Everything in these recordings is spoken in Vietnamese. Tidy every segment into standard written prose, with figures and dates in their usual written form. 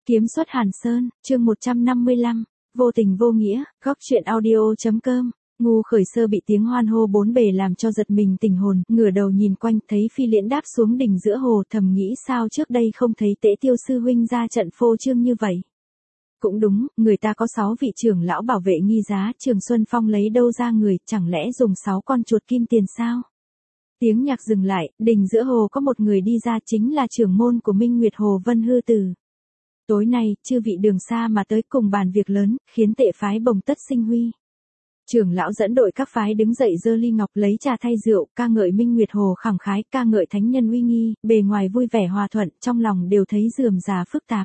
Kiếm xuất Hàn Sơn, chương 155, vô tình vô nghĩa, góc truyện audio.com. Ngu Khởi Sơ bị tiếng hoan hô bốn bề làm cho giật mình tỉnh hồn, ngửa đầu nhìn quanh, thấy Phi Liễn đáp xuống đỉnh giữa hồ, thầm nghĩ sao trước đây không thấy Tế Tiêu sư huynh ra trận phô trương như vậy. Cũng đúng, người ta có 6 vị trưởng lão bảo vệ nghi giá, Trường Xuân Phong lấy đâu ra người, chẳng lẽ dùng 6 con chuột kim tiền sao? Tiếng nhạc dừng lại, đỉnh giữa hồ có một người đi ra, chính là trưởng môn của Minh Nguyệt Hồ Vân Hư Tử. Tối nay, chư vị đường xa mà tới cùng bàn việc lớn, khiến Tệ phái bồng tất sinh huy. Trưởng lão dẫn đội các phái đứng dậy giơ ly ngọc lấy trà thay rượu, ca ngợi Minh Nguyệt Hồ khẳng khái, ca ngợi thánh nhân uy nghi, bề ngoài vui vẻ hòa thuận, trong lòng đều thấy rườm rà phức tạp.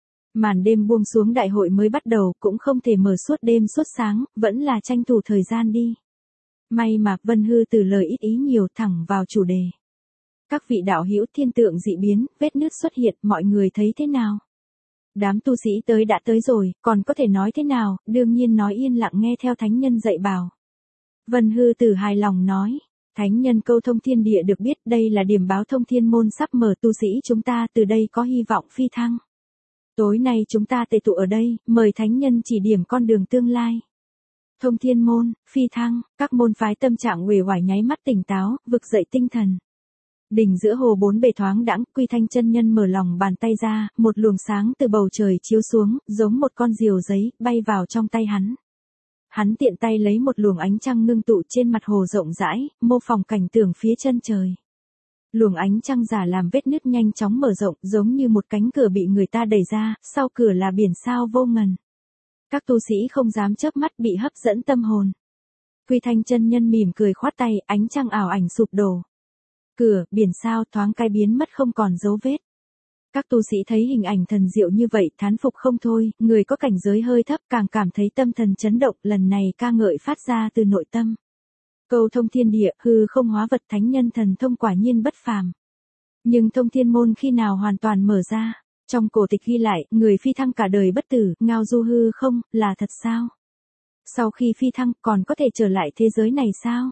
Màn đêm buông xuống, đại hội mới bắt đầu, cũng không thể mở suốt đêm suốt sáng, vẫn là tranh thủ thời gian đi. May mà Vân Hư Từ lời ít ý nhiều, thẳng vào chủ đề. Các vị đạo hữu, thiên tượng dị biến, vết nứt xuất hiện, mọi người thấy thế nào? Đám tu sĩ tới đã tới rồi, còn có thể nói thế nào, đương nhiên nói yên lặng nghe theo thánh nhân dạy bảo. Vân Hư Tử hài lòng nói, thánh nhân câu thông thiên địa được biết đây là điểm báo thông thiên môn sắp mở, tu sĩ chúng ta từ đây có hy vọng phi thăng. Tối nay chúng ta tề tụ ở đây, mời thánh nhân chỉ điểm con đường tương lai. Thông thiên môn, phi thăng, các môn phái tâm trạng uể oải nháy mắt tỉnh táo, vực dậy tinh thần. Đỉnh giữa hồ bốn bề thoáng đãng, Quy Thanh chân nhân mở lòng bàn tay ra, một luồng sáng từ bầu trời chiếu xuống, giống một con diều giấy, bay vào trong tay hắn. Hắn tiện tay lấy một luồng ánh trăng ngưng tụ trên mặt hồ rộng rãi, mô phỏng cảnh tượng phía chân trời. Luồng ánh trăng giả làm vết nứt nhanh chóng mở rộng, giống như một cánh cửa bị người ta đẩy ra, sau cửa là biển sao vô ngần. Các tu sĩ không dám chớp mắt, bị hấp dẫn tâm hồn. Quy Thanh chân nhân mỉm cười khoát tay, ánh trăng ảo ảnh sụp đổ. Cửa, biển sao thoáng cái biến mất không còn dấu vết. Các tu sĩ thấy hình ảnh thần diệu như vậy, thán phục không thôi, người có cảnh giới hơi thấp càng cảm thấy tâm thần chấn động, lần này ca ngợi phát ra từ nội tâm. Câu thông thiên địa, hư không hóa vật, thánh nhân thần thông quả nhiên bất phàm. Nhưng thông thiên môn khi nào hoàn toàn mở ra? Trong cổ tịch ghi lại, người phi thăng cả đời bất tử, ngao du hư không, là thật sao? Sau khi phi thăng, còn có thể trở lại thế giới này sao?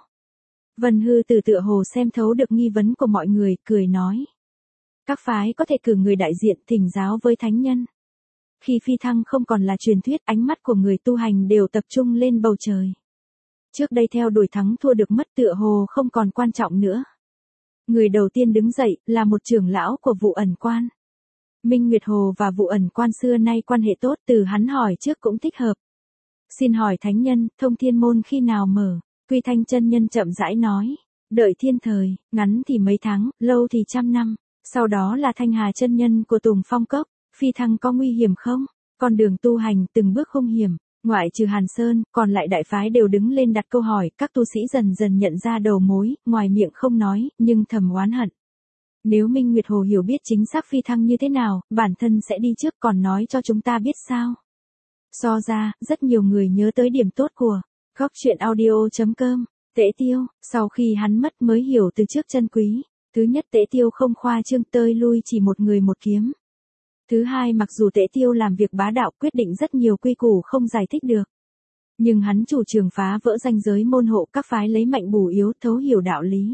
Vân Hư Tử tựa hồ xem thấu được nghi vấn của mọi người, cười nói. Các phái có thể cử người đại diện thỉnh giáo với thánh nhân. Khi phi thăng không còn là truyền thuyết, ánh mắt của người tu hành đều tập trung lên bầu trời. Trước đây theo đuổi thắng thua được mất tựa hồ không còn quan trọng nữa. Người đầu tiên đứng dậy là một trưởng lão của Vụ Ẩn Quan. Minh Nguyệt Hồ và Vụ Ẩn Quan xưa nay quan hệ tốt, từ hắn hỏi trước cũng thích hợp. Xin hỏi thánh nhân, thông thiên môn khi nào mở? Quy Thanh chân nhân chậm rãi nói, đợi thiên thời, ngắn thì mấy tháng, lâu thì trăm năm, sau đó là Thanh Hà chân nhân của Tùng Phong Cốc, phi thăng có nguy hiểm không? Con đường tu hành từng bước hung hiểm, ngoại trừ Hàn Sơn, còn lại đại phái đều đứng lên đặt câu hỏi, các tu sĩ dần dần nhận ra đầu mối, ngoài miệng không nói, nhưng thầm oán hận. Nếu Minh Nguyệt Hồ hiểu biết chính xác phi thăng như thế nào, bản thân sẽ đi trước còn nói cho chúng ta biết sao? So ra, rất nhiều người nhớ tới điểm tốt của góc truyện audio.com, Tế Tiêu, sau khi hắn mất mới hiểu từ trước chân quý. Thứ nhất, Tế Tiêu không khoa trương tơi lui chỉ một người một kiếm. Thứ hai, mặc dù Tế Tiêu làm việc bá đạo quyết định rất nhiều quy củ không giải thích được. Nhưng hắn chủ trương phá vỡ ranh giới môn hộ, các phái lấy mạnh bù yếu, thấu hiểu đạo lý.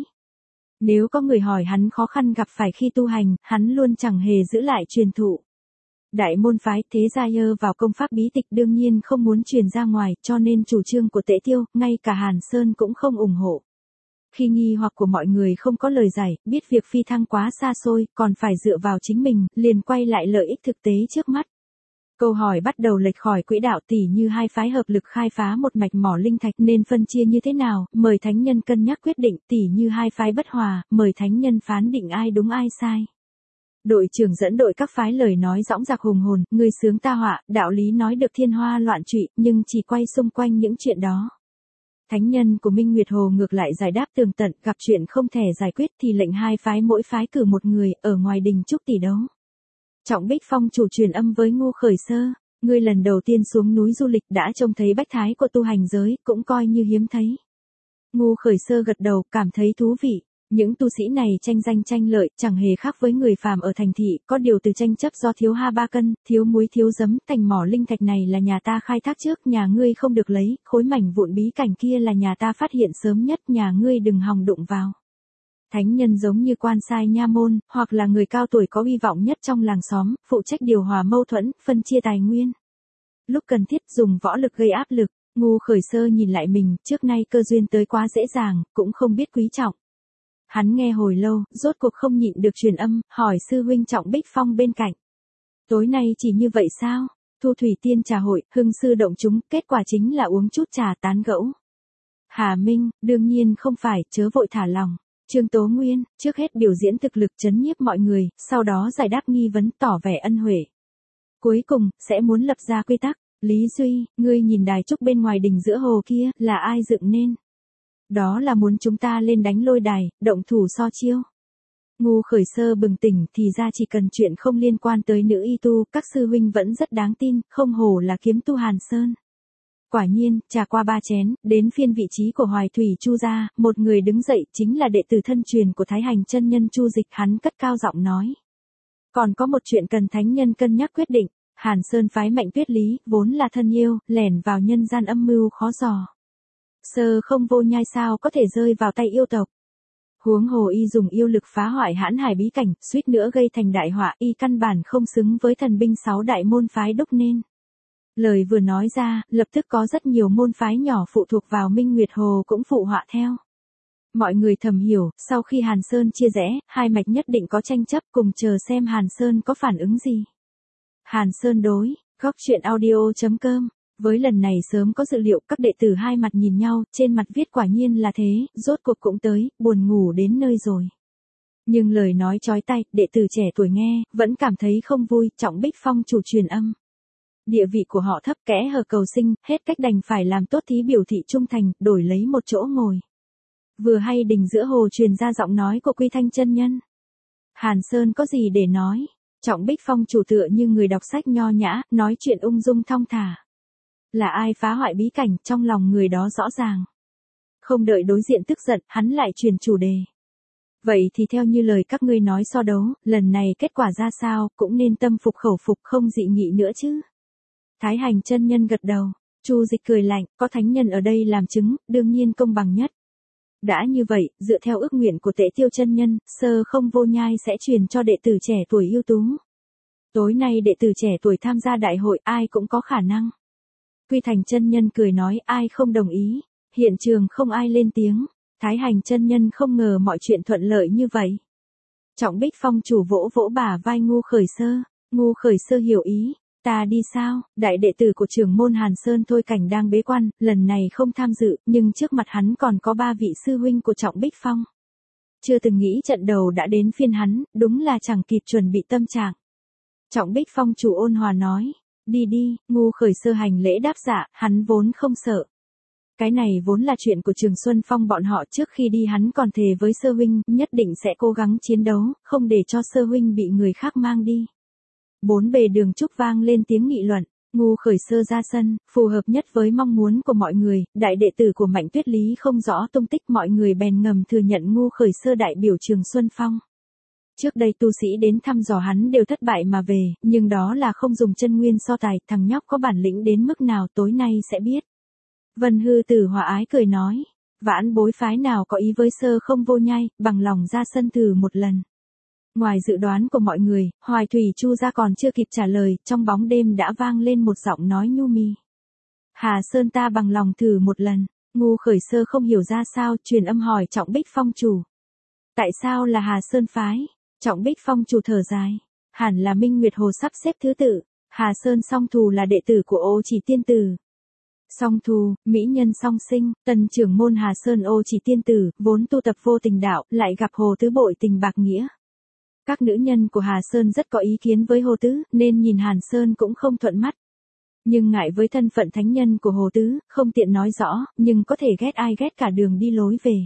Nếu có người hỏi hắn khó khăn gặp phải khi tu hành, hắn luôn chẳng hề giữ lại truyền thụ. Đại môn phái thế gia nhờ vào công pháp bí tịch đương nhiên không muốn truyền ra ngoài, cho nên chủ trương của Tế Tiêu, ngay cả Hàn Sơn cũng không ủng hộ. Khi nghi hoặc của mọi người không có lời giải, biết việc phi thăng quá xa xôi, còn phải dựa vào chính mình, liền quay lại lợi ích thực tế trước mắt. Câu hỏi bắt đầu lệch khỏi quỹ đạo, tỉ như hai phái hợp lực khai phá một mạch mỏ linh thạch nên phân chia như thế nào, mời thánh nhân cân nhắc quyết định, tỉ như hai phái bất hòa, mời thánh nhân phán định ai đúng ai sai. Đội trưởng dẫn đội các phái lời nói dõng dạc hùng hồn, người sướng ta họa, đạo lý nói được thiên hoa loạn trụy, nhưng chỉ quay xung quanh những chuyện đó. Thánh nhân của Minh Nguyệt Hồ ngược lại giải đáp tường tận, gặp chuyện không thể giải quyết thì lệnh hai phái mỗi phái cử một người, ở ngoài đình chúc tỷ đấu. Trọng Bích Phong chủ truyền âm với Ngu Khởi Sơ, ngươi lần đầu tiên xuống núi du lịch đã trông thấy bách thái của tu hành giới, cũng coi như hiếm thấy. Ngu Khởi Sơ gật đầu, cảm thấy thú vị. Những tu sĩ này tranh danh tranh lợi, chẳng hề khác với người phàm ở thành thị, có điều từ tranh chấp do thiếu ha ba cân, thiếu muối thiếu giấm, thành mỏ linh thạch này là nhà ta khai thác trước, nhà ngươi không được lấy, khối mảnh vụn bí cảnh kia là nhà ta phát hiện sớm nhất, nhà ngươi đừng hòng đụng vào. Thánh nhân giống như quan sai nha môn, hoặc là người cao tuổi có uy vọng nhất trong làng xóm, phụ trách điều hòa mâu thuẫn, phân chia tài nguyên. Lúc cần thiết dùng võ lực gây áp lực, Ngu Khởi Sơ nhìn lại mình, trước nay cơ duyên tới quá dễ dàng, cũng không biết quý trọng. Hắn nghe hồi lâu, rốt cuộc không nhịn được truyền âm, hỏi sư huynh Trọng Bích Phong bên cạnh. Tối nay chỉ như vậy sao? Thu Thủy Tiên trà hội, hưng sư động chúng, kết quả chính là uống chút trà tán gẫu. Hà Minh, đương nhiên không phải, chớ vội thả lòng. Trương Tố Nguyên, trước hết biểu diễn thực lực trấn nhiếp mọi người, sau đó giải đáp nghi vấn tỏ vẻ ân huệ. Cuối cùng, sẽ muốn lập ra quy tắc. Lý Duy, ngươi nhìn đài trúc bên ngoài đỉnh giữa hồ kia, là ai dựng nên? Đó là muốn chúng ta lên đánh lôi đài, động thủ so chiêu. Ngu Khởi Sơ bừng tỉnh, thì ra chỉ cần chuyện không liên quan tới nữ y tu, các sư huynh vẫn rất đáng tin, không hổ là kiếm tu Hàn Sơn. Quả nhiên, trà qua 3 chén, đến phiên vị trí của Hoài Thủy Chu gia, một người đứng dậy chính là đệ tử thân truyền của Thái Hành chân nhân Chu Dịch, hắn cất cao giọng nói. Còn có một chuyện cần thánh nhân cân nhắc quyết định, Hàn Sơn phái Mạnh Tuyết Lý, vốn là thân yêu, lẻn vào nhân gian âm mưu khó dò. Sơ không vô nhai sao có thể rơi vào tay yêu tộc. Huống hồ y dùng yêu lực phá hoại hãn hải bí cảnh, suýt nữa gây thành đại họa, y căn bản không xứng với thần binh 6 đại môn phái đúc nên. Lời vừa nói ra, lập tức có rất nhiều môn phái nhỏ phụ thuộc vào Minh Nguyệt Hồ cũng phụ họa theo. Mọi người thầm hiểu, sau khi Hàn Sơn chia rẽ, hai mạch nhất định có tranh chấp, cùng chờ xem Hàn Sơn có phản ứng gì. Hàn Sơn đối, góc truyện audio.com. Với lần này sớm có dự liệu, các đệ tử hai mặt nhìn nhau, trên mặt viết quả nhiên là thế, rốt cuộc cũng tới, buồn ngủ đến nơi rồi. Nhưng lời nói chói tai, đệ tử trẻ tuổi nghe, vẫn cảm thấy không vui, Trọng Bích Phong chủ truyền âm. Địa vị của họ thấp, kẽ hở cầu sinh, hết cách đành phải làm tốt thí biểu thị trung thành, đổi lấy một chỗ ngồi. Vừa hay đỉnh giữa hồ truyền ra giọng nói của Quy Thanh chân nhân. Hàn Sơn có gì để nói? Trọng Bích Phong chủ tựa như người đọc sách nho nhã, nói chuyện ung dung thong thả. Là ai phá hoại bí cảnh, trong lòng người đó rõ ràng. Không đợi đối diện tức giận, hắn lại truyền chủ đề. Vậy thì theo như lời các ngươi nói so đấu, lần này kết quả ra sao, cũng nên tâm phục khẩu phục, không dị nghị nữa chứ. Thái Hành chân nhân gật đầu, Chu Dịch cười lạnh, có thánh nhân ở đây làm chứng, đương nhiên công bằng nhất. Đã như vậy, dựa theo ước nguyện của Tế Tiêu chân nhân, Sơ không vô nhai sẽ truyền cho đệ tử trẻ tuổi ưu tú. Tối nay đệ tử trẻ tuổi tham gia đại hội, ai cũng có khả năng. Quy Thành chân nhân cười nói, ai không đồng ý. Hiện trường không ai lên tiếng. Thái Hành chân nhân không ngờ mọi chuyện thuận lợi như vậy. Trọng Bích Phong chủ vỗ vỗ bả vai Ngu Khởi Sơ. Ngu Khởi Sơ hiểu ý. Ta đi sao? Đại đệ tử của trưởng môn Hàn Sơn Thôi Cảnh đang bế quan, lần này không tham dự, nhưng trước mặt hắn còn có 3 vị sư huynh của Trọng Bích Phong. Chưa từng nghĩ trận đầu đã đến phiên hắn, đúng là chẳng kịp chuẩn bị tâm trạng. Trọng Bích Phong chủ ôn hòa nói, đi đi, Ngu Khởi Sơ hành lễ đáp dạ, hắn vốn không sợ. Cái này vốn là chuyện của Trường Xuân Phong bọn họ, trước khi đi hắn còn thề với Sơ huynh, nhất định sẽ cố gắng chiến đấu, không để cho Sơ huynh bị người khác mang đi. Bốn bề đường trúc vang lên tiếng nghị luận, Ngu Khởi Sơ ra sân, phù hợp nhất với mong muốn của mọi người, đại đệ tử của Mạnh Tuyết Lý không rõ tung tích, mọi người bèn ngầm thừa nhận Ngu Khởi Sơ đại biểu Trường Xuân Phong. Trước đây tu sĩ đến thăm dò hắn đều thất bại mà về, nhưng đó là không dùng chân nguyên so tài, thằng nhóc có bản lĩnh đến mức nào tối nay sẽ biết. Vân Hư Tử hòa ái cười nói, vãn bối phái nào có ý với Sơ không vô nhai, bằng lòng ra sân thử một lần. Ngoài dự đoán của mọi người, Hoài Thủy Chu gia còn chưa kịp trả lời, trong bóng đêm đã vang lên một giọng nói nhu mì. Hà Sơn ta bằng lòng thử một lần. Ngu Khởi Sơ không hiểu ra sao, truyền âm hỏi Trọng Bích Phong chủ. Tại sao là Hà Sơn phái? Trọng Bích Phong chủ thở dài. Hẳn là Minh Nguyệt Hồ sắp xếp thứ tự. Hà Sơn Song Thù là đệ tử của Ô Chỉ Tiên Tử. Song Thù, mỹ nhân song sinh, tần trưởng môn Hà Sơn Ô Chỉ Tiên Tử, vốn tu tập vô tình đạo, lại gặp Hồ Tứ bội tình bạc nghĩa. Các nữ nhân của Hà Sơn rất có ý kiến với Hồ Tứ, nên nhìn Hàn Sơn cũng không thuận mắt. Nhưng ngại với thân phận thánh nhân của Hồ Tứ, không tiện nói rõ, nhưng có thể ghét ai ghét cả đường đi lối về.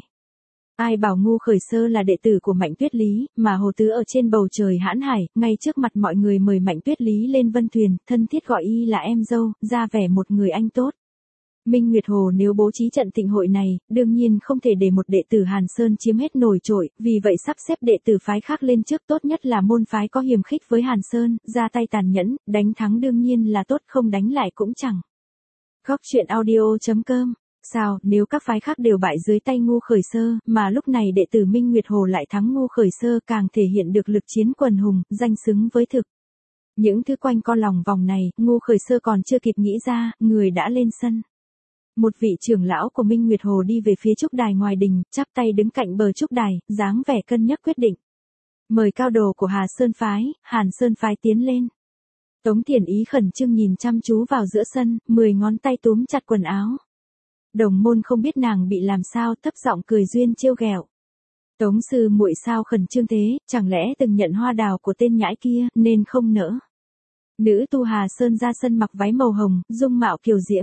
Ai bảo Ngu Khởi Sơ là đệ tử của Mạnh Tuyết Lý, mà Hồ Tứ ở trên bầu trời hãn hải, ngay trước mặt mọi người mời Mạnh Tuyết Lý lên vân thuyền, thân thiết gọi y là em dâu, ra vẻ một người anh tốt. Minh Nguyệt Hồ nếu bố trí trận thịnh hội này, đương nhiên không thể để một đệ tử Hàn Sơn chiếm hết nổi trội, vì vậy sắp xếp đệ tử phái khác lên trước, tốt nhất là môn phái có hiềm khích với Hàn Sơn, ra tay tàn nhẫn, đánh thắng đương nhiên là tốt, không đánh lại cũng chẳng. Góc truyện audio.com Sao, nếu các phái khác đều bại dưới tay Ngu Khởi Sơ, mà lúc này đệ tử Minh Nguyệt Hồ lại thắng Ngu Khởi Sơ càng thể hiện được lực chiến quần hùng, danh xứng với thực. Những thứ quanh co lòng vòng này, Ngu Khởi Sơ còn chưa kịp nghĩ ra, người đã lên sân. Một vị trưởng lão của Minh Nguyệt Hồ đi về phía trúc đài ngoài đình, chắp tay đứng cạnh bờ trúc đài, dáng vẻ cân nhắc quyết định. Mời cao đồ của Hà Sơn Phái, Hàn Sơn Phái tiến lên. Tống Thiển Ý khẩn trương nhìn chăm chú vào giữa sân, 10 ngón tay túm chặt quần áo. Đồng môn không biết nàng bị làm sao, thấp giọng cười duyên trêu ghẹo. Tống sư muội sao khẩn trương thế, chẳng lẽ từng nhận hoa đào của tên nhãi kia, nên không nỡ. Nữ tu Hà Sơn ra sân mặc váy màu hồng, dung mạo kiều diễm.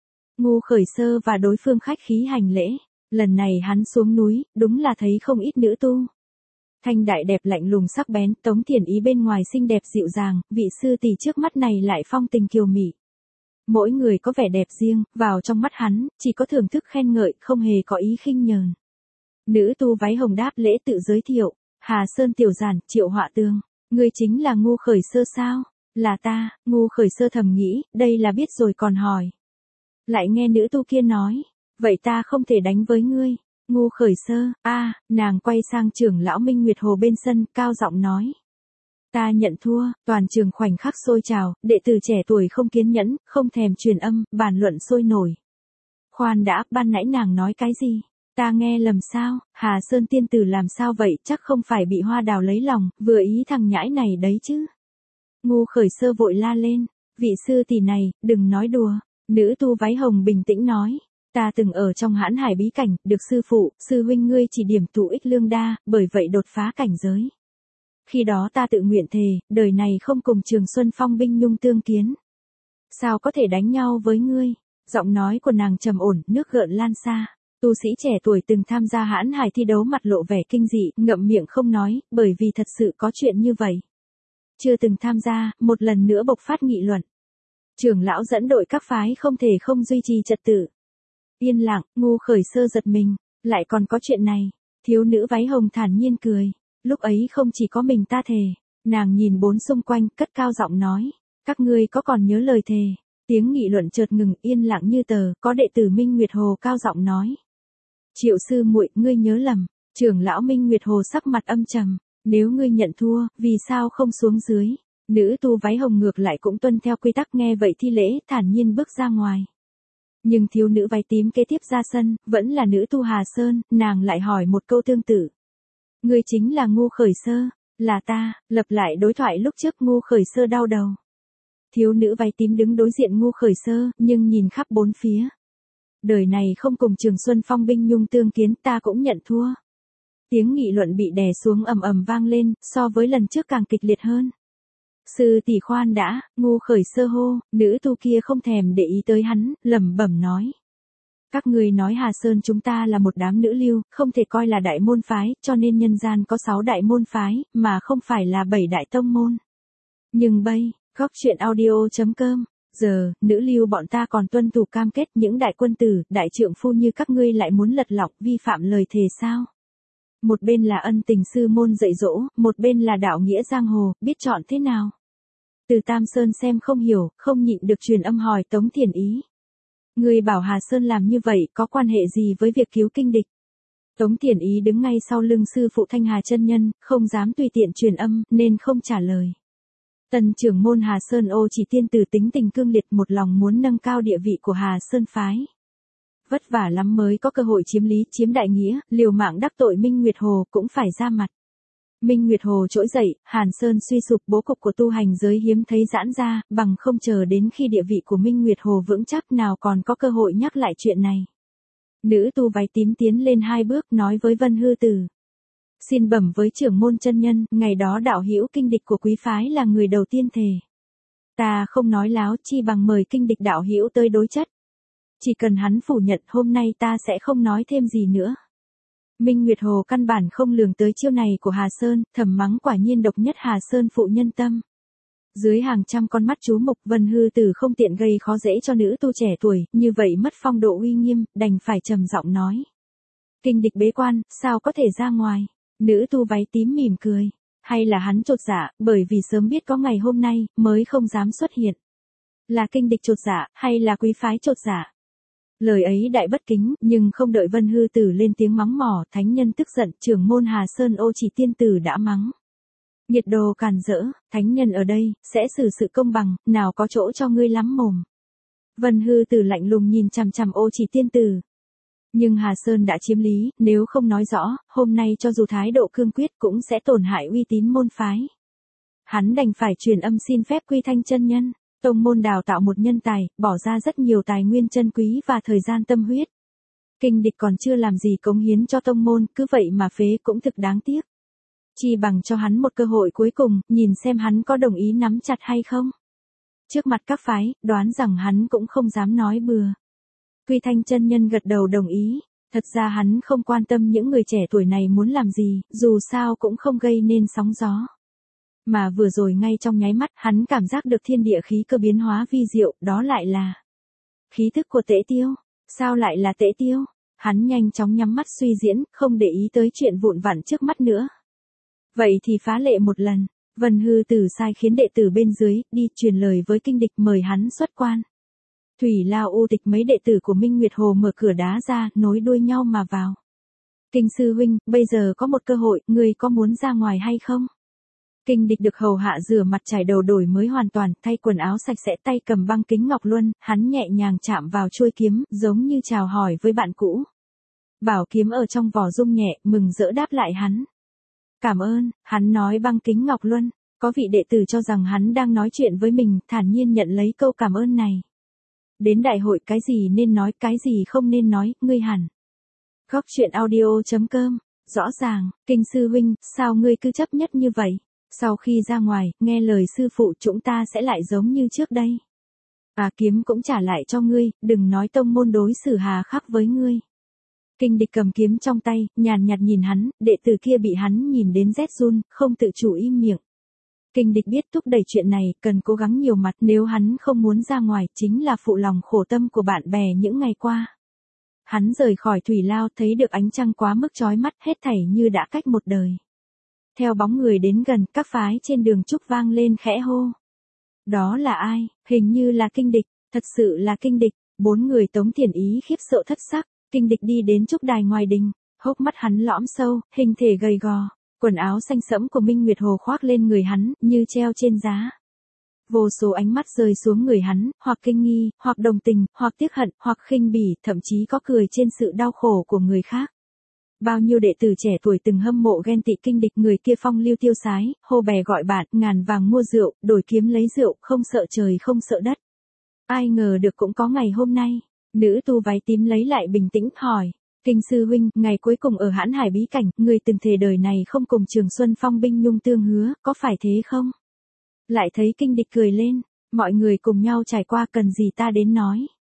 Ngu Khởi Sơ và đối phương khách khí hành lễ. Lần này hắn xuống núi, đúng là thấy không ít nữ tu. Thanh đại đẹp lạnh lùng sắc bén, Tống Thiển Ý bên ngoài xinh đẹp dịu dàng, vị sư tỷ trước mắt này lại phong tình kiều mị. Mỗi người có vẻ đẹp riêng, vào trong mắt hắn, chỉ có thưởng thức khen ngợi, không hề có ý khinh nhờn. Nữ tu váy hồng đáp lễ tự giới thiệu, Hà Sơn tiểu giản, Triệu Họa Tường, ngươi chính là Ngu Khởi Sơ sao? Là ta, Ngu Khởi Sơ thầm nghĩ, đây là biết rồi còn hỏi. Lại nghe nữ tu kia nói, vậy ta không thể đánh với ngươi. Ngu Khởi Sơ, nàng quay sang trưởng lão Minh Nguyệt Hồ bên sân, cao giọng nói. Ta nhận thua, toàn trường khoảnh khắc sôi trào, đệ tử trẻ tuổi không kiên nhẫn, không thèm truyền âm, bàn luận sôi nổi. Khoan đã, ban nãy nàng nói cái gì? Ta nghe lầm sao, Hà Sơn tiên tử làm sao vậy, chắc không phải bị hoa đào lấy lòng, vừa ý thằng nhãi này đấy chứ. Ngu Khởi Sơ vội la lên, vị sư tỷ này, đừng nói đùa. Nữ tu váy hồng bình tĩnh nói, ta từng ở trong hãn hải bí cảnh, được sư phụ, sư huynh ngươi chỉ điểm tụ ích lương đa, bởi vậy đột phá cảnh giới. Khi đó ta tự nguyện thề, đời này không cùng Trường Xuân Phong binh nhung tương kiến. Sao có thể đánh nhau với ngươi? Giọng nói của nàng trầm ổn, nước gợn lan xa. Tu sĩ trẻ tuổi từng tham gia hãn hải thi đấu mặt lộ vẻ kinh dị, ngậm miệng không nói, bởi vì thật sự có chuyện như vậy. Chưa từng tham gia, một lần nữa bộc phát nghị luận. Trưởng lão dẫn đội các phái không thể không duy trì trật tự. Yên lặng, Ngu Khởi Sơ giật mình, lại còn có chuyện này. Thiếu nữ váy hồng thản nhiên cười. Lúc ấy không chỉ có mình ta thề. Nàng nhìn bốn xung quanh, cất cao giọng nói. Các ngươi có còn nhớ lời thề? Tiếng nghị luận chợt ngừng, yên lặng như tờ, có đệ tử Minh Nguyệt Hồ cao giọng nói. Triệu sư muội, ngươi nhớ lầm. Trưởng lão Minh Nguyệt Hồ sắc mặt âm trầm. Nếu ngươi nhận thua, vì sao không xuống dưới? Nữ tu váy hồng ngược lại cũng tuân theo quy tắc nghe vậy thi lễ, thản nhiên bước ra ngoài. Nhưng thiếu nữ váy tím kế tiếp ra sân, vẫn là nữ tu Hà Sơn, nàng lại hỏi một câu tương tự. Ngươi chính là Ngu Khởi Sơ, là ta, lập lại đối thoại lúc trước. Ngu Khởi Sơ đau đầu. Thiếu nữ váy tím đứng đối diện Ngu Khởi Sơ, nhưng nhìn khắp bốn phía. Đời này không cùng Trường Xuân Phong binh nhung tương kiến, ta cũng nhận thua. Tiếng nghị luận bị đè xuống ầm ầm vang lên, so với lần trước càng kịch liệt hơn. Sư tỷ khoan đã, Ngu Khởi Sơ hô, nữ tu kia không thèm để ý tới hắn, lẩm bẩm nói. Các ngươi nói Hà Sơn chúng ta là một đám nữ lưu, không thể coi là đại môn phái, cho nên nhân gian có 6 đại môn phái, mà không phải là 7 đại tông môn. Nhưng bây, góc chuyện audio.com, giờ, nữ lưu bọn ta còn tuân thủ cam kết, những đại quân tử, đại trượng phu như các ngươi lại muốn lật lọng, vi phạm lời thề sao? Một bên là ân tình sư môn dạy dỗ, một bên là đạo nghĩa giang hồ, biết chọn thế nào? Từ Tam Sơn xem không hiểu, không nhịn được truyền âm hỏi Tống Thiển Ý. Người bảo Hà Sơn làm như vậy có quan hệ gì với việc cứu kinh địch? Tống Thiển Ý đứng ngay sau lưng sư phụ Thanh Hà chân nhân, không dám tùy tiện truyền âm, nên không trả lời. Tần trưởng môn Hà Sơn Ô Chỉ tiên tử tính tình cương liệt, một lòng muốn nâng cao địa vị của Hà Sơn phái. Vất vả lắm mới có cơ hội chiếm lý, chiếm đại nghĩa, liều mạng đắc tội Minh Nguyệt Hồ cũng phải ra mặt. Minh Nguyệt Hồ trỗi dậy, Hàn Sơn suy sụp, bố cục của tu hành giới hiếm thấy giãn ra, bằng không chờ đến khi địa vị của Minh Nguyệt Hồ vững chắc nào còn có cơ hội nhắc lại chuyện này. Nữ tu váy tím tiến lên 2 bước nói với Vân Hư Tử. Xin bẩm với trưởng môn chân nhân, ngày đó đạo hữu kinh địch của quý phái là người đầu tiên thề. Ta không nói láo, chi bằng mời kinh địch đạo hữu tới đối chất. Chỉ cần hắn phủ nhận, hôm nay ta sẽ không nói thêm gì nữa. Minh Nguyệt Hồ căn bản không lường tới chiêu này của Hà Sơn, thầm mắng quả nhiên độc nhất Hà Sơn phụ nhân tâm. Dưới hàng trăm con mắt chú mục, Vân Hư Tử không tiện gây khó dễ cho nữ tu trẻ tuổi, như vậy mất phong độ uy nghiêm, đành phải trầm giọng nói. Kinh địch bế quan, sao có thể ra ngoài? Nữ tu váy tím mỉm cười. Hay là hắn chột dạ, bởi vì sớm biết có ngày hôm nay, mới không dám xuất hiện. Là kinh địch chột dạ, hay là quý phái chột dạ? Lời ấy đại bất kính, nhưng không đợi Vân Hư Tử lên tiếng mắng mỏ, thánh nhân tức giận, trưởng môn Hà Sơn Ô Chỉ tiên tử đã mắng. Nghiệt đồ càn rỡ, thánh nhân ở đây, sẽ xử sự công bằng, nào có chỗ cho ngươi lắm mồm. Vân Hư Tử lạnh lùng nhìn chằm chằm Ô Chỉ tiên tử. Nhưng Hà Sơn đã chiếm lý, nếu không nói rõ, hôm nay cho dù thái độ cương quyết cũng sẽ tổn hại uy tín môn phái. Hắn đành phải truyền âm xin phép Quy Thanh chân nhân. Tông môn đào tạo một nhân tài, bỏ ra rất nhiều tài nguyên chân quý và thời gian tâm huyết. Kinh địch còn chưa làm gì cống hiến cho tông môn, cứ vậy mà phế cũng thực đáng tiếc. Chi bằng cho hắn một cơ hội cuối cùng, nhìn xem hắn có đồng ý nắm chặt hay không. Trước mặt các phái, đoán rằng hắn cũng không dám nói bừa. Quy Thanh chân nhân gật đầu đồng ý. Thật ra hắn không quan tâm những người trẻ tuổi này muốn làm gì, dù sao cũng không gây nên sóng gió. Mà vừa rồi ngay trong nháy mắt hắn cảm giác được thiên địa khí cơ biến hóa vi diệu, đó lại là khí thức của Tế Tiêu. Sao lại là Tế Tiêu? Hắn nhanh chóng nhắm mắt suy diễn, không để ý tới chuyện vụn vặt trước mắt nữa. Vậy thì phá lệ một lần, Vân Hư Tử sai khiến đệ tử bên dưới, đi truyền lời với kinh địch mời hắn xuất quan. Thủy Lao U Tịch mấy đệ tử của Minh Nguyệt Hồ mở cửa đá ra, nối đuôi nhau mà vào. Kinh sư huynh, bây giờ có một cơ hội, ngươi có muốn ra ngoài hay không? Kinh địch được hầu hạ rửa mặt trải đầu đổi mới hoàn toàn, thay quần áo sạch sẽ, tay cầm băng kính ngọc luân, hắn nhẹ nhàng chạm vào chuôi kiếm, giống như chào hỏi với bạn cũ. Bảo kiếm ở trong vỏ rung nhẹ, mừng rỡ đáp lại hắn. Cảm ơn, hắn nói băng kính ngọc luân, có vị đệ tử cho rằng hắn đang nói chuyện với mình, thản nhiên nhận lấy câu cảm ơn này. Đến đại hội cái gì nên nói, cái gì không nên nói, ngươi hẳn. Góc truyện audio.com, rõ ràng, kinh sư huynh, sao ngươi cứ chấp nhất như vậy? Sau khi ra ngoài, nghe lời sư phụ chúng ta sẽ lại giống như trước đây. Kiếm cũng trả lại cho ngươi, đừng nói tông môn đối xử hà khắc với ngươi. Kinh địch cầm kiếm trong tay, nhàn nhạt nhìn hắn, đệ tử kia bị hắn nhìn đến rét run, không tự chủ im miệng. Kinh địch biết thúc đẩy chuyện này, cần cố gắng nhiều mặt, nếu hắn không muốn ra ngoài, chính là phụ lòng khổ tâm của bạn bè những ngày qua. Hắn rời khỏi Thủy Lao, thấy được ánh trăng quá mức chói mắt, hết thảy như đã cách một đời. Theo bóng người đến gần, các phái trên đường trúc vang lên khẽ hô. Đó là ai? Hình như là kinh địch, thật sự là kinh địch. 4 người Tống Thiển Ý khiếp sợ thất sắc, kinh địch đi đến trúc đài ngoài đình, hốc mắt hắn lõm sâu, hình thể gầy gò, quần áo xanh sẫm của Minh Nguyệt Hồ khoác lên người hắn, như treo trên giá. Vô số ánh mắt rơi xuống người hắn, hoặc kinh nghi, hoặc đồng tình, hoặc tiếc hận, hoặc khinh bỉ, thậm chí có cười trên sự đau khổ của người khác. Bao nhiêu đệ tử trẻ tuổi từng hâm mộ ghen tị kinh địch, người kia phong lưu tiêu sái, hô bè gọi bạn, ngàn vàng mua rượu, đổi kiếm lấy rượu, không sợ trời không sợ đất. Ai ngờ được cũng có ngày hôm nay, nữ tu váy tím lấy lại bình tĩnh, hỏi. Kinh sư huynh, ngày cuối cùng ở Hãn Hải bí cảnh, người từng thề đời này không cùng Trường Xuân Phong binh nhung tương hứa, có phải thế không? Lại thấy kinh địch cười lên, mọi người cùng nhau trải qua, cần gì ta đến nói.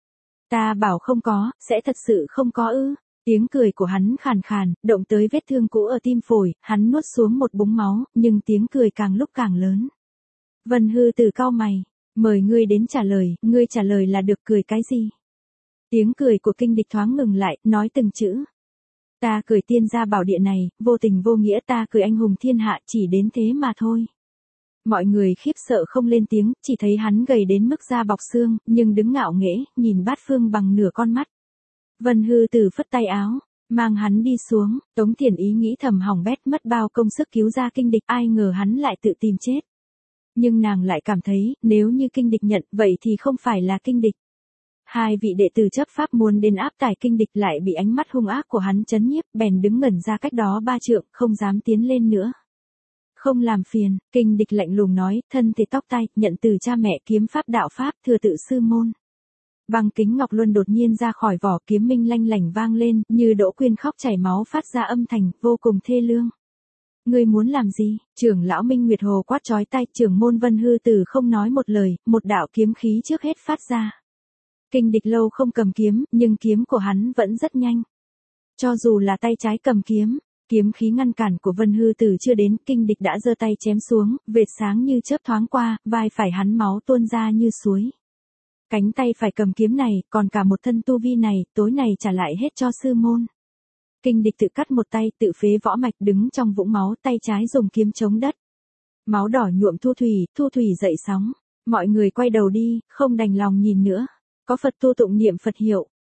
Ta bảo không có, sẽ thật sự không có ư? Tiếng cười của hắn khàn khàn, động tới vết thương cũ ở tim phổi, hắn nuốt xuống một búng máu, nhưng tiếng cười càng lúc càng lớn. Vân Hư Tử cau mày, mời ngươi đến trả lời, ngươi trả lời là được, cười cái gì? Tiếng cười của kinh địch thoáng ngừng lại, nói từng chữ. Ta cười tiên gia bảo địa này, vô tình vô nghĩa, ta cười anh hùng thiên hạ, chỉ đến thế mà thôi. Mọi người khiếp sợ không lên tiếng, chỉ thấy hắn gầy đến mức da bọc xương, nhưng đứng ngạo nghễ, nhìn bát phương bằng nửa con mắt. Vân Hư Tử phất tay áo, mang hắn đi xuống, Tống Thiển Ý nghĩ thầm hỏng bét, mất bao công sức cứu ra kinh địch, ai ngờ hắn lại tự tìm chết. Nhưng nàng lại cảm thấy, nếu như kinh địch nhận, vậy thì không phải là kinh địch. Hai vị đệ tử chấp pháp muốn đến áp tải kinh địch, lại bị ánh mắt hung ác của hắn chấn nhiếp, bèn đứng ngẩn ra cách đó 3 trượng, không dám tiến lên nữa. Không làm phiền, kinh địch lạnh lùng nói, thân thể tóc tai, nhận từ cha mẹ, kiếm pháp đạo pháp, thừa tự sư môn. Băng kính ngọc luân đột nhiên ra khỏi vỏ, kiếm minh lanh lảnh vang lên, như Đỗ Quyên khóc chảy máu phát ra âm thanh, vô cùng thê lương. Ngươi muốn làm gì? Trưởng lão Minh Nguyệt Hồ quát chói tai, trưởng môn Vân Hư Tử không nói một lời, một đạo kiếm khí trước hết phát ra. Kinh địch lâu không cầm kiếm, nhưng kiếm của hắn vẫn rất nhanh. Cho dù là tay trái cầm kiếm, kiếm khí ngăn cản của Vân Hư Tử chưa đến, kinh địch đã giơ tay chém xuống, vệt sáng như chớp thoáng qua, vai phải hắn máu tuôn ra như suối. Cánh tay phải cầm kiếm này, còn cả một thân tu vi này, tối này trả lại hết cho sư môn. Kinh địch tự cắt một tay, tự phế võ mạch, đứng trong vũng máu, tay trái dùng kiếm chống đất. Máu đỏ nhuộm thu thủy dậy sóng. Mọi người quay đầu đi, không đành lòng nhìn nữa. Có Phật tu tụng niệm Phật hiệu,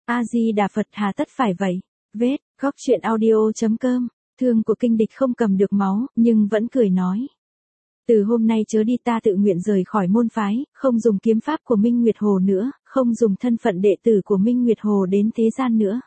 A Di Đà Phật, hà tất phải vậy. Vết, góc truyện audio.com. Thương của kinh địch không cầm được máu, nhưng vẫn cười nói. Từ hôm nay chớ đi, ta tự nguyện rời khỏi môn phái, không dùng kiếm pháp của Minh Nguyệt Hồ nữa, không dùng thân phận đệ tử của Minh Nguyệt Hồ đến thế gian nữa.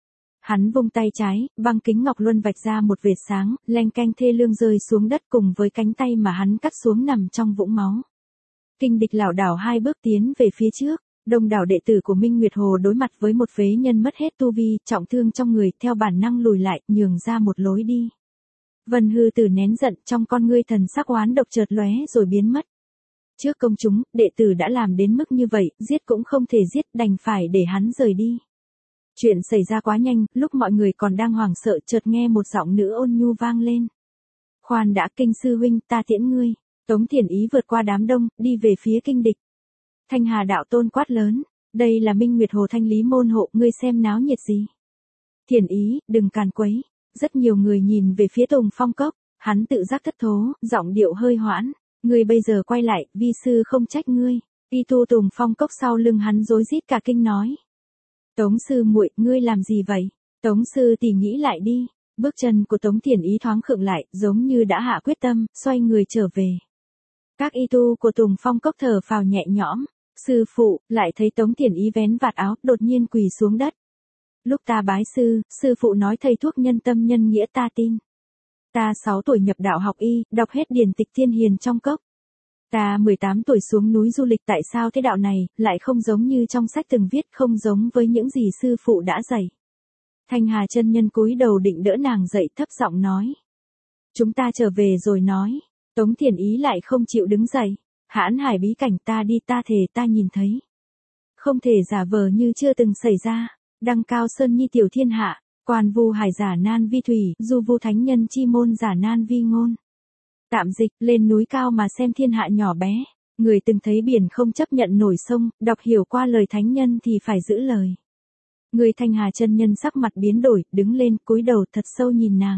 Hắn vung tay trái, băng kính ngọc luân vạch ra một vệt sáng, leng keng thê lương rơi xuống đất cùng với cánh tay mà hắn cắt xuống nằm trong vũng máu. Kinh địch lảo đảo hai bước tiến về phía trước. Đông đảo đệ tử của Minh Nguyệt Hồ đối mặt với một phế nhân mất hết tu vi, trọng thương trong người, theo bản năng lùi lại, nhường ra một lối đi. Vân Hư Tử nén giận, trong con ngươi thần sắc oán độc chợt lóe rồi biến mất. Trước công chúng, đệ tử đã làm đến mức như vậy, giết cũng không thể giết, đành phải để hắn rời đi. Chuyện xảy ra quá nhanh, lúc mọi người còn đang hoảng sợ, chợt nghe một giọng nữ ôn nhu vang lên. Khoan đã, Kinh sư huynh, ta tiễn ngươi. Tống Thiển Ý vượt qua đám đông, đi về phía kinh địch. Thanh Hà đạo tôn quát lớn, đây là Minh Nguyệt Hồ Thanh Lý môn hộ, ngươi xem náo nhiệt gì. Thiển Ý, đừng càn quấy. Rất nhiều người nhìn về phía Tùng Phong Cốc, hắn tự giác thất thố, giọng điệu hơi hoãn, ngươi bây giờ quay lại, vi sư không trách ngươi. Y tu Tùng Phong Cốc sau lưng hắn rối rít cả kinh nói. Tống sư muội, ngươi làm gì vậy? Tống sư tỷ nghĩ lại đi. Bước chân của Tống Thiển Ý thoáng khựng lại, giống như đã hạ quyết tâm, xoay người trở về. Các y tu của Tùng Phong Cốc thở phào nhẹ nhõm. Sư phụ, lại thấy Tống Thiển Ý vén vạt áo, đột nhiên quỳ xuống đất. Lúc ta bái sư, sư phụ nói thầy thuốc nhân tâm nhân nghĩa, ta tin. Ta 6 tuổi nhập đạo học y, đọc hết điển tịch thiên hiền trong cốc. Ta 18 tuổi xuống núi du lịch, tại sao thế đạo này, lại không giống như trong sách từng viết, không giống với những gì sư phụ đã dạy. Thanh Hà chân nhân cúi đầu định đỡ nàng dậy, thấp giọng nói. Chúng ta trở về rồi nói. Tống Thiển Ý lại không chịu đứng dậy. Hãn hải bí cảnh, ta đi, ta thề ta nhìn thấy. Không thể giả vờ như chưa từng xảy ra. Đăng cao sơn nhi tiểu thiên hạ, quan vu hải giả nan vi thủy, du vu thánh nhân chi môn giả nan vi ngôn. Tạm dịch, lên núi cao mà xem thiên hạ nhỏ bé. Người từng thấy biển không chấp nhận nổi sông, đọc hiểu qua lời thánh nhân thì phải giữ lời. Người Thanh Hà chân nhân sắc mặt biến đổi, đứng lên, cúi đầu thật sâu nhìn nàng.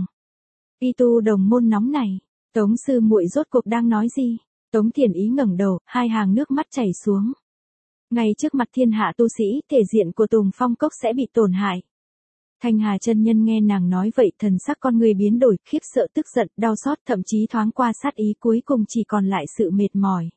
Y tu đồng môn nóng này, Tống sư muội rốt cuộc đang nói gì? Tống Thiển Ý ngẩng đầu, hai hàng nước mắt chảy xuống. Ngay trước mặt thiên hạ tu sĩ, thể diện của Tùng Phong Cốc sẽ bị tổn hại. Thanh Hà chân nhân nghe nàng nói vậy, thần sắc con người biến đổi, khiếp sợ, tức giận, đau xót, thậm chí thoáng qua sát ý, cuối cùng chỉ còn lại sự mệt mỏi.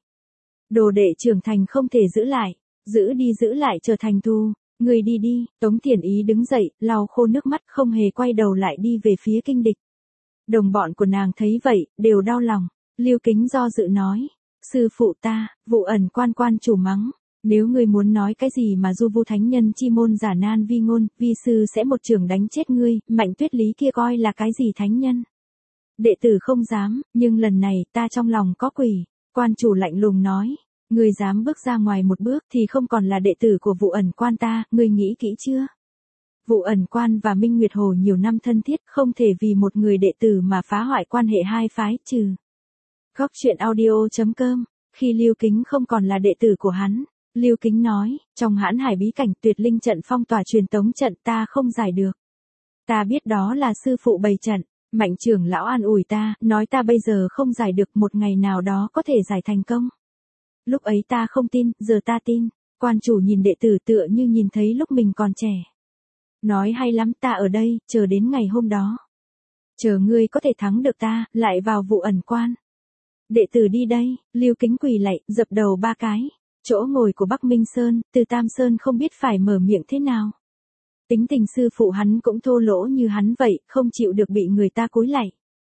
Đồ đệ trưởng thành không thể giữ lại, giữ lại trở thành tu. Người đi đi. Tống Thiển Ý đứng dậy, lau khô nước mắt, không hề quay đầu lại đi về phía kinh địch. Đồng bọn của nàng thấy vậy, đều đau lòng. Lưu Kính do dự nói, sư phụ ta, Vụ Ẩn quan chủ mắng. Nếu ngươi muốn nói cái gì mà du vu thánh nhân chi môn giả nan vi ngôn, vi sư sẽ một chưởng đánh chết ngươi. Mạnh Tuyết Lý kia coi là cái gì thánh nhân? Đệ tử không dám, nhưng lần này ta trong lòng có quỷ. Quan chủ lạnh lùng nói, ngươi dám bước ra ngoài một bước thì không còn là đệ tử của Vụ Ẩn quan ta, ngươi nghĩ kỹ chưa? Vụ Ẩn quan và Minh Nguyệt Hồ nhiều năm thân thiết, không thể vì một người đệ tử mà phá hoại quan hệ hai phái, trừ. Góc truyện audio.com. Khi Lưu Kính không còn là đệ tử của hắn, Lưu Kính nói, trong Hãn Hải bí cảnh tuyệt linh trận phong tỏa truyền tống trận ta không giải được. Ta biết đó là sư phụ bày trận. Mạnh trưởng lão an ủi ta, nói ta bây giờ không giải được, một ngày nào đó có thể giải thành công. Lúc ấy ta không tin, giờ ta tin. Quan chủ nhìn đệ tử tựa như nhìn thấy lúc mình còn trẻ. Nói hay lắm, ta ở đây, chờ đến ngày hôm đó. Chờ ngươi có thể thắng được ta, lại vào Vụ Ẩn quan. Đệ tử đi đây. Lưu Kính quỳ lạy, dập đầu 3 cái. Chỗ ngồi của Bắc Minh Sơn, Từ Tam Sơn không biết phải mở miệng thế nào. Tính tình sư phụ hắn cũng thô lỗ như hắn vậy, không chịu được bị người ta cúi lạy.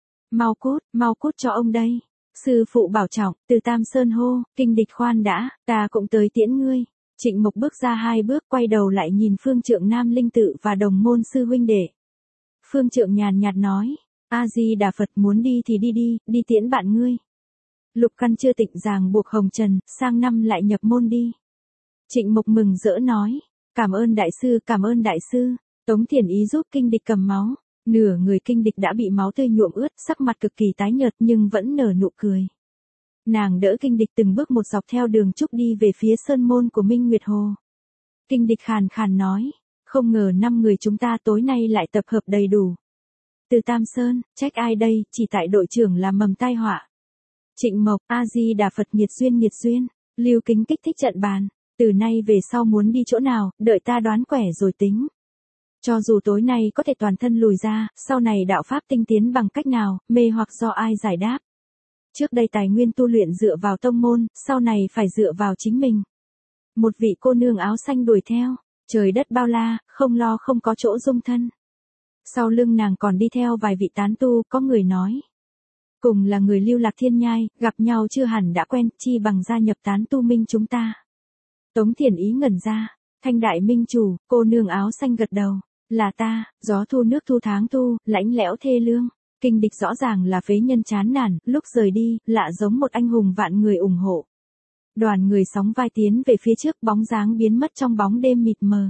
Mau cút cho ông đây. Sư phụ bảo trọng. Từ Tam Sơn hô, kinh địch khoan đã, ta cũng tới tiễn ngươi. Trịnh Mộc bước ra 2 bước, quay đầu lại nhìn Phương Trượng Nam Linh Tự và đồng môn sư huynh đệ. Phương Trượng nhàn nhạt nói, A Di Đà Phật, muốn đi thì đi tiễn bạn ngươi. Lục căn chưa tịnh ràng buộc hồng trần, sang năm lại nhập môn đi. Trịnh Mộc mừng rỡ nói, cảm ơn đại sư. Tống Thiển Ý giúp kinh địch cầm máu. Nửa người kinh địch đã bị máu tươi nhuộm ướt, sắc mặt cực kỳ tái nhợt nhưng vẫn nở nụ cười. Nàng đỡ kinh địch từng bước một dọc theo đường trúc đi về phía sơn môn của Minh Nguyệt Hồ. Kinh địch khàn khàn nói, không ngờ 5 người chúng ta tối nay lại tập hợp đầy đủ. Từ Tam Sơn, trách ai đây, chỉ tại đội trưởng là mầm tai họa. Trịnh Mộc, A Di Đà Phật, nghiệt duyên. Lưu Kính kích thích trận bàn. Từ nay về sau muốn đi chỗ nào, đợi ta đoán quẻ rồi tính. Cho dù tối nay có thể toàn thân lùi ra, sau này đạo pháp tinh tiến bằng cách nào, mê hoặc do ai giải đáp. Trước đây tài nguyên tu luyện dựa vào tông môn, sau này phải dựa vào chính mình. Một vị cô nương áo xanh đuổi theo, trời đất bao la, không lo không có chỗ dung thân. Sau lưng nàng còn đi theo vài vị tán tu, có người nói. Cùng là người lưu lạc thiên nhai, gặp nhau chưa hẳn đã quen, chi bằng gia nhập tán tu minh chúng ta. Tống Thiền Ý ngẩn ra, Thanh đại minh chủ, cô nương áo xanh gật đầu, là ta, gió thu nước thu tháng thu, lãnh lẽo thê lương. Kinh địch rõ ràng là phế nhân chán nản, lúc rời đi, lạ giống một anh hùng vạn người ủng hộ. Đoàn người sóng vai tiến về phía trước, bóng dáng biến mất trong bóng đêm mịt mờ.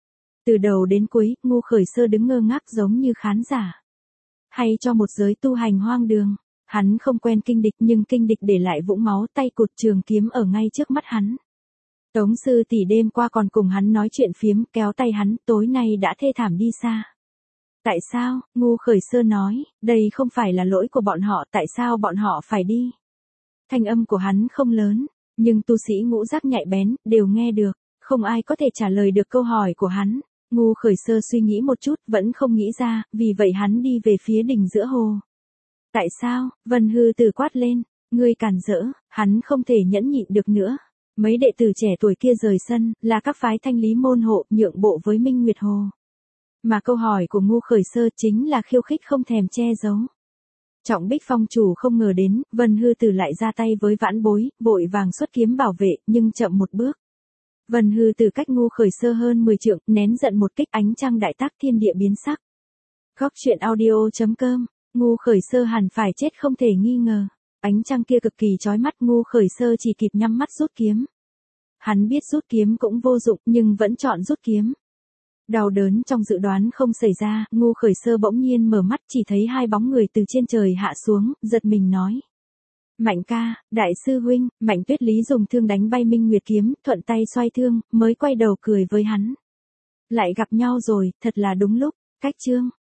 Từ đầu đến cuối, Ngu Khởi Sơ đứng ngơ ngác giống như khán giả. Hay cho một giới tu hành hoang đường. Hắn không quen kinh địch nhưng kinh địch để lại vũng máu, tay cụt trường kiếm ở ngay trước mắt hắn. Tống sư tỷ đêm qua còn cùng hắn nói chuyện phiếm, kéo tay hắn, tối nay đã thê thảm đi xa. Tại sao? Ngu Khởi Sơ nói, đây không phải là lỗi của bọn họ, tại sao bọn họ phải đi? Thanh âm của hắn không lớn, nhưng tu sĩ ngũ giác nhạy bén, đều nghe được, không ai có thể trả lời được câu hỏi của hắn. Ngu Khởi Sơ suy nghĩ một chút, vẫn không nghĩ ra, vì vậy hắn đi về phía đỉnh giữa hồ. Tại sao? Vân Hư Tử quát lên, ngươi cản rỡ, hắn không thể nhẫn nhịn được nữa. Mấy đệ tử trẻ tuổi kia rời sân, là các phái thanh lý môn hộ, nhượng bộ với Minh Nguyệt Hồ. Mà câu hỏi của Ngu Khởi Sơ chính là khiêu khích không thèm che giấu. Trọng Bích Phong chủ không ngờ đến, Vân Hư Tử lại ra tay với vãn bối, vội vàng xuất kiếm bảo vệ, nhưng chậm một bước. Vân Hư Tử cách Ngu Khởi Sơ hơn 10 trượng, nén giận một kích, ánh trăng đại tác, thiên địa biến sắc. Góc truyện audio.com, Ngu Khởi Sơ hẳn phải chết không thể nghi ngờ. Ánh trăng kia cực kỳ chói mắt, Ngu Khởi Sơ chỉ kịp nhắm mắt rút kiếm. Hắn biết rút kiếm cũng vô dụng, nhưng vẫn chọn rút kiếm. Đau đớn trong dự đoán không xảy ra, Ngu Khởi Sơ bỗng nhiên mở mắt, chỉ thấy hai bóng người từ trên trời hạ xuống, giật mình nói. Mạnh ca, đại sư huynh. Mạnh Tuyết Lý dùng thương đánh bay Minh Nguyệt kiếm, thuận tay xoay thương, mới quay đầu cười với hắn. Lại gặp nhau rồi, thật là đúng lúc. Cách chương.